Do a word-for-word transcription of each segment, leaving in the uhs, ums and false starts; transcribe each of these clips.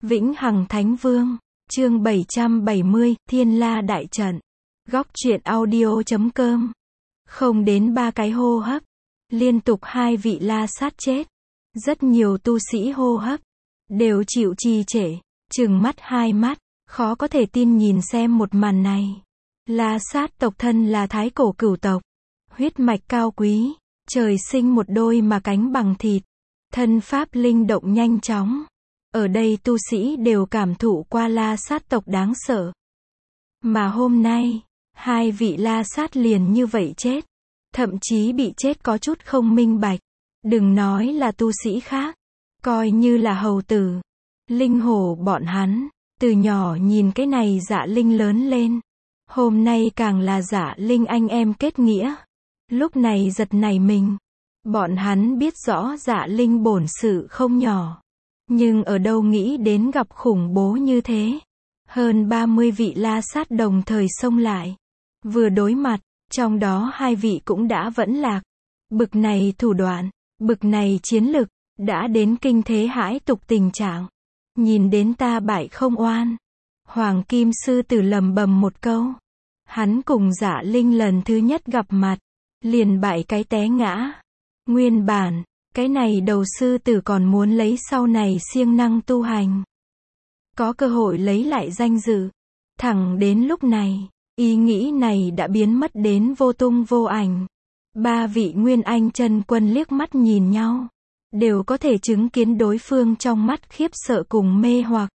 Vĩnh Hằng Thánh Vương, chương bảy trăm bảy mươi, Thiên La Đại Trận. Góc truyện audio chấm com. Không đến ba cái hô hấp, liên tục hai vị la sát chết. Rất nhiều tu sĩ hô hấp đều chịu trì trệ, trừng mắt hai mắt, khó có thể tin nhìn xem một màn này. La sát tộc thân là thái cổ cửu tộc, huyết mạch cao quý, trời sinh một đôi mà cánh bằng thịt, thân pháp linh động nhanh chóng. Ở đây tu sĩ đều cảm thụ qua la sát tộc đáng sợ. Mà hôm nay, hai vị la sát liền như vậy chết. Thậm chí bị chết có chút không minh bạch. Đừng nói là tu sĩ khác, coi như là hầu tử, linh hổ bọn hắn, từ nhỏ nhìn cái này Dạ Linh lớn lên. Hôm nay càng là Dạ Linh anh em kết nghĩa. Lúc này giật nảy mình. Bọn hắn biết rõ Dạ Linh bổn sự không nhỏ. Nhưng ở đâu nghĩ đến gặp khủng bố như thế. Hơn ba mươi vị la sát đồng thời xông lại. Vừa đối mặt, trong đó hai vị cũng đã vẫn lạc. Bực này thủ đoạn, bực này chiến lực, đã đến kinh thế hãi tục tình trạng. Nhìn đến ta bại không oan. Hoàng Kim Sư Tử lầm bầm một câu. Hắn cùng Dạ Linh lần thứ nhất gặp mặt, liền bại cái té ngã. Nguyên bản, cái này đầu sư tử còn muốn lấy sau này siêng năng tu hành. Có cơ hội lấy lại danh dự. Thẳng đến lúc này, ý nghĩ này đã biến mất đến vô tung vô ảnh. Ba vị Nguyên Anh chân quân liếc mắt nhìn nhau. Đều có thể chứng kiến đối phương trong mắt khiếp sợ cùng mê hoặc.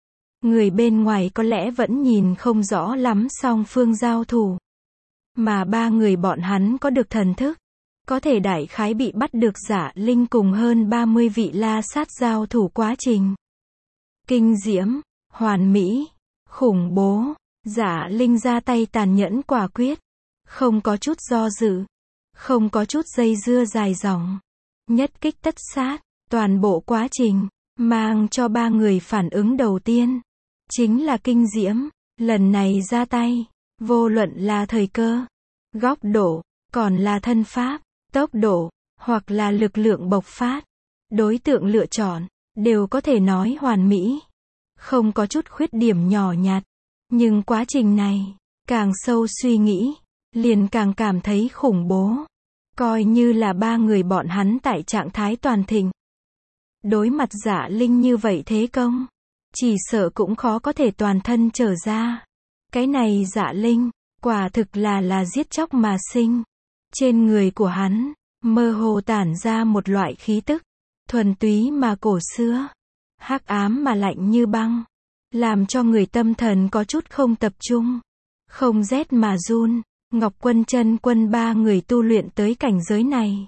Người bên ngoài có lẽ vẫn nhìn không rõ lắm song phương giao thủ. Mà ba người bọn hắn có được thần thức. Có thể đại khái bị bắt được Dạ Linh cùng hơn ba mươi vị la sát giao thủ quá trình. Kinh diễm, hoàn mỹ, khủng bố. Dạ Linh ra tay tàn nhẫn quả quyết. Không có chút do dự. Không có chút dây dưa dài dòng. Nhất kích tất sát. Toàn bộ quá trình, mang cho ba người phản ứng đầu tiên. Chính là kinh diễm. Lần này ra tay, vô luận là thời cơ, góc độ, còn là thân pháp, tốc độ, hoặc là lực lượng bộc phát. Đối tượng lựa chọn, đều có thể nói hoàn mỹ. Không có chút khuyết điểm nhỏ nhặt. Nhưng quá trình này, càng sâu suy nghĩ, liền càng cảm thấy khủng bố. Coi như là ba người bọn hắn tại trạng thái toàn thịnh. Đối mặt Dạ Linh như vậy thế công, chỉ sợ cũng khó có thể toàn thân trở ra. Cái này Dạ Linh, quả thực là là giết chóc mà sinh. Trên người của hắn, mơ hồ tản ra một loại khí tức, thuần túy mà cổ xưa, hắc ám mà lạnh như băng, làm cho người tâm thần có chút không tập trung, không rét mà run. Ngọc Quân chân quân ba người tu luyện tới cảnh giới này,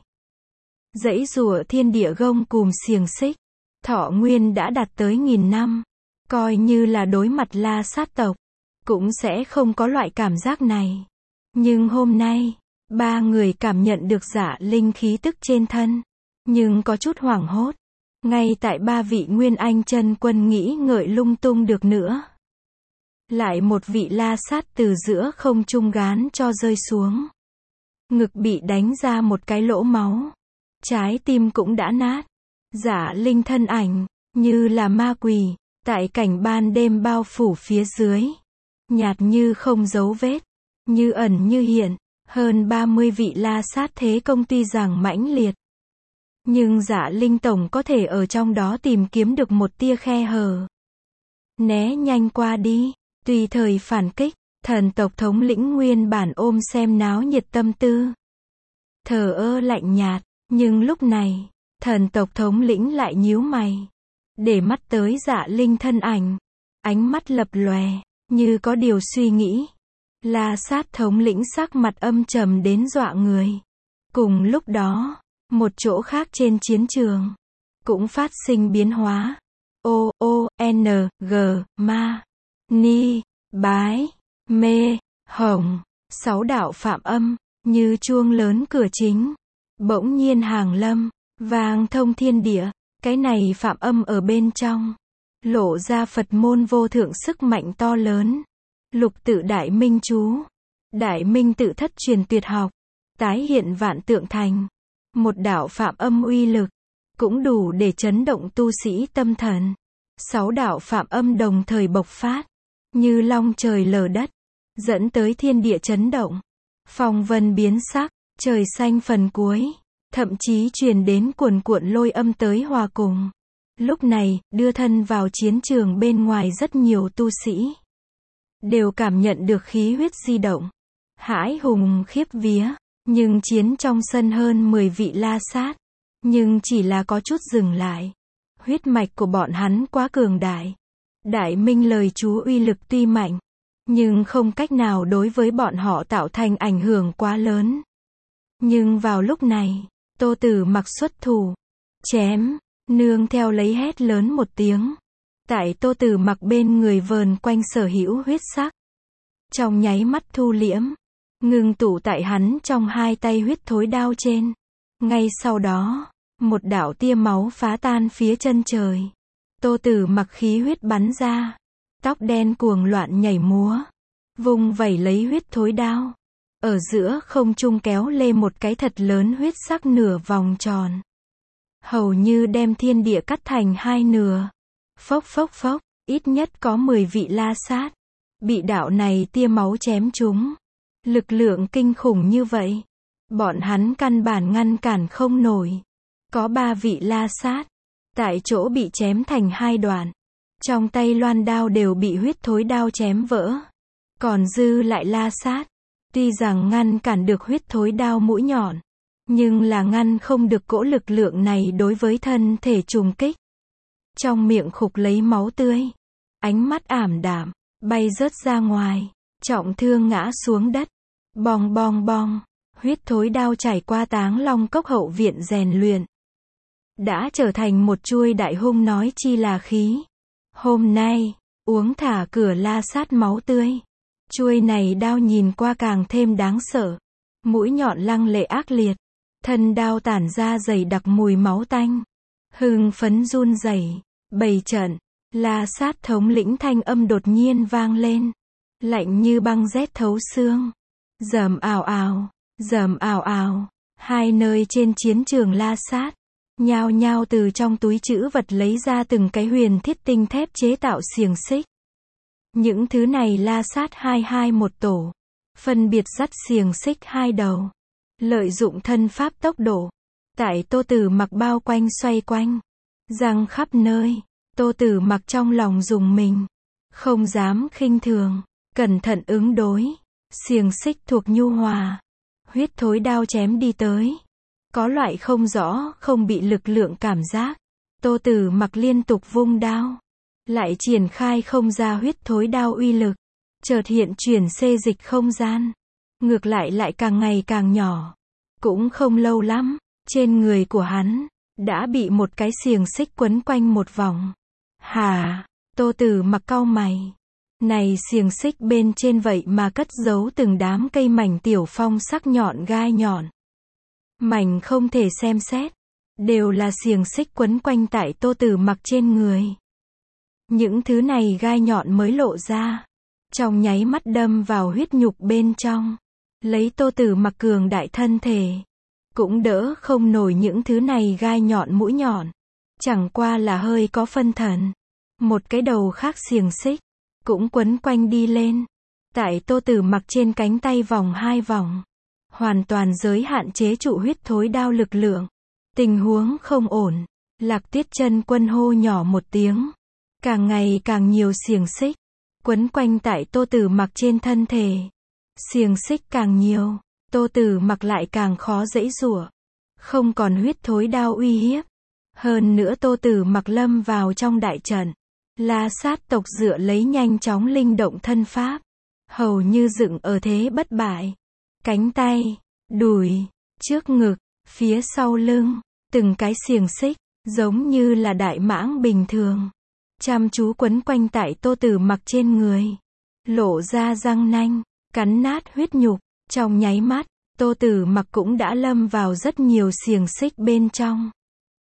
dãy rùa thiên địa gông cùm xiềng xích, thọ nguyên đã đạt tới nghìn năm, coi như là đối mặt la sát tộc, cũng sẽ không có loại cảm giác này. Nhưng hôm nay, ba người cảm nhận được Dạ Linh khí tức trên thân, nhưng có chút hoảng hốt. Ngay tại ba vị Nguyên Anh chân quân nghĩ ngợi lung tung được nữa. Lại một vị la sát từ giữa không trung gán cho rơi xuống. Ngực bị đánh ra một cái lỗ máu. Trái tim cũng đã nát. Dạ Linh thân ảnh, như là ma quỷ, tại cảnh ban đêm bao phủ phía dưới. Nhạt như không dấu vết, như ẩn như hiện. Hơn ba mươi vị la sát thế công tuy rằng mãnh liệt. Nhưng Dạ Linh tổng có thể ở trong đó tìm kiếm được một tia khe hở. Né nhanh qua đi, tùy thời phản kích. Thần tộc thống lĩnh nguyên bản ôm xem náo nhiệt tâm tư. Thờ ơ lạnh nhạt, nhưng lúc này, thần tộc thống lĩnh lại nhíu mày. Để mắt tới Dạ Linh thân ảnh. Ánh mắt lập lòe, như có điều suy nghĩ. La sát thống lĩnh sắc mặt âm trầm đến dọa người. Cùng lúc đó, một chỗ khác trên chiến trường, cũng phát sinh biến hóa. O, O, N, G, Ma, Ni, Bái, Mê, Hồng, sáu đạo phạm âm, như chuông lớn cửa chính. Bỗng nhiên hàng lâm, vang thông thiên địa, cái này phạm âm ở bên trong. Lộ ra Phật môn vô thượng sức mạnh to lớn. Lục tự đại minh chú, đại minh tự thất truyền tuyệt học, tái hiện vạn tượng thành. Một đạo phạm âm uy lực, cũng đủ để chấn động tu sĩ tâm thần. Sáu đạo phạm âm đồng thời bộc phát, như long trời lở đất, dẫn tới thiên địa chấn động, phong vân biến sắc, trời xanh phần cuối, thậm chí truyền đến cuồn cuộn lôi âm tới hòa cùng. Lúc này, đưa thân vào chiến trường bên ngoài rất nhiều tu sĩ đều cảm nhận được khí huyết di động, hãi hùng khiếp vía, nhưng chiến trong sân hơn mười vị la sát, nhưng chỉ là có chút dừng lại. Huyết mạch của bọn hắn quá cường đại. Đại Minh lời chú uy lực tuy mạnh, nhưng không cách nào đối với bọn họ tạo thành ảnh hưởng quá lớn. Nhưng vào lúc này, Tô Tử Mặc xuất thủ, chém, nương theo lấy hét lớn một tiếng. Tại Tô Tử Mặc bên người vờn quanh sở hữu huyết sắc, trong nháy mắt thu liễm, ngưng tụ tại hắn trong hai tay huyết thối đao trên. Ngay sau đó, một đạo tia máu phá tan phía chân trời. Tô Tử Mặc khí huyết bắn ra, tóc đen cuồng loạn nhảy múa, vung vẩy lấy huyết thối đao, ở giữa không trung kéo lê một cái thật lớn huyết sắc nửa vòng tròn, hầu như đem thiên địa cắt thành hai nửa. Phốc phốc phốc, ít nhất có mười vị la sát bị đạo này tia máu chém trúng. Lực lượng kinh khủng như vậy, bọn hắn căn bản ngăn cản không nổi. Có ba vị la sát tại chỗ bị chém thành hai đoạn, trong tay loan đao đều bị huyết thối đao chém vỡ. Còn dư lại la sát, tuy rằng ngăn cản được huyết thối đao mũi nhọn, nhưng là ngăn không được cỗ lực lượng này đối với thân thể trùng kích. Trong miệng khục lấy máu tươi, ánh mắt ảm đạm, bay rớt ra ngoài, trọng thương ngã xuống đất. Bong bong bong, huyết thối đao trải qua Táng Long Cốc hậu viện rèn luyện, đã trở thành một chuôi đại hung, nói chi là khí. Hôm nay, uống thả cửa la sát máu tươi. Chuôi này đao nhìn qua càng thêm đáng sợ. Mũi nhọn lăng lệ ác liệt, thân đao tản ra dày đặc mùi máu tanh. Hưng phấn run rẩy, bày trận, la sát thống lĩnh thanh âm đột nhiên vang lên, lạnh như băng rét thấu xương. Rầm ào ào, rầm ào ào, hai nơi trên chiến trường la sát nhao nhao từ trong túi trữ vật lấy ra từng cái huyền thiết tinh thép chế tạo xiềng xích. Những thứ này la sát hai hai một tổ, phân biệt dắt xiềng xích hai đầu, lợi dụng thân pháp tốc độ, tại Tô Tử Mặc bao quanh xoay quanh, giăng khắp nơi. Tô Tử Mặc trong lòng rùng mình, không dám khinh thường, cẩn thận ứng đối. Xiềng xích thuộc nhu hòa, huyết thối đao chém đi tới, có loại không rõ không bị lực lượng cảm giác. Tô Tử Mặc liên tục vung đao, lại triển khai không ra huyết thối đao uy lực, chợt hiện chuyển xê dịch không gian, ngược lại lại càng ngày càng nhỏ. Cũng không lâu lắm, trên người của hắn đã bị một cái xiềng xích quấn quanh một vòng. Hà, Tô Tử Mặc cau mày. Này xiềng xích bên trên vậy mà cất giấu từng đám cây mảnh tiểu phong sắc nhọn gai nhọn. Mảnh không thể xem xét, đều là xiềng xích quấn quanh tại Tô Tử Mặc trên người. Những thứ này gai nhọn mới lộ ra, trong nháy mắt đâm vào huyết nhục bên trong, lấy Tô Tử Mặc cường đại thân thể, cũng đỡ không nổi những thứ này gai nhọn mũi nhọn. Chẳng qua là hơi có phân thần, một cái đầu khác xiềng xích cũng quấn quanh đi lên, tại Tô Tử Mặc trên cánh tay vòng hai vòng, hoàn toàn giới hạn chế trụ huyết thối đao lực lượng. Tình huống không ổn, Lạc Tuyết Chân Quân hô nhỏ một tiếng, càng ngày càng nhiều xiềng xích quấn quanh tại Tô Tử Mặc trên thân thể. Xiềng xích càng nhiều, Tô Tử Mặc lại càng khó giãy giụa, không còn huyết thối đao uy hiếp. Hơn nữa Tô Tử Mặc lâm vào trong đại trận, la sát tộc dựa lấy nhanh chóng linh động thân pháp, hầu như dựng ở thế bất bại. Cánh tay, đùi, trước ngực, phía sau lưng, từng cái xiềng xích, giống như là đại mãng bình thường, chăm chú quấn quanh tại Tô Tử Mặc trên người, lộ ra răng nanh, cắn nát huyết nhục. Trong nháy mắt, Tô Tử Mặc cũng đã lâm vào rất nhiều xiềng xích bên trong.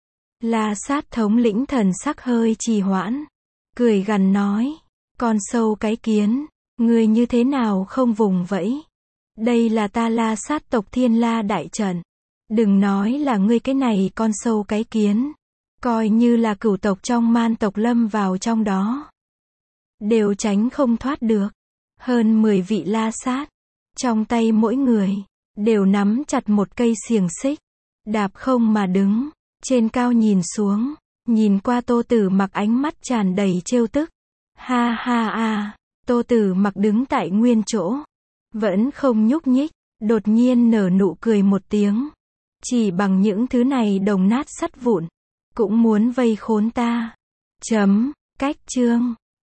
La sát thống lĩnh thần sắc hơi trì hoãn, cười gằn nói, con sâu cái kiến, ngươi như thế nào không vùng vẫy? Đây là ta la sát tộc Thiên La đại trận, đừng nói là ngươi cái này con sâu cái kiến, Coi như là cửu tộc trong man tộc lâm vào trong đó, đều tránh không thoát được. Hơn mười vị la sát, trong tay mỗi người, đều nắm chặt một cây xiềng xích, đạp không mà đứng, trên cao nhìn xuống, nhìn qua Tô Tử Mặc ánh mắt tràn đầy trêu tức. Ha ha a, Tô Tử Mặc đứng tại nguyên chỗ, vẫn không nhúc nhích, đột nhiên nở nụ cười một tiếng. Chỉ bằng những thứ này đồng nát sắt vụn, cũng muốn vây khốn ta. Chấm, cách chương.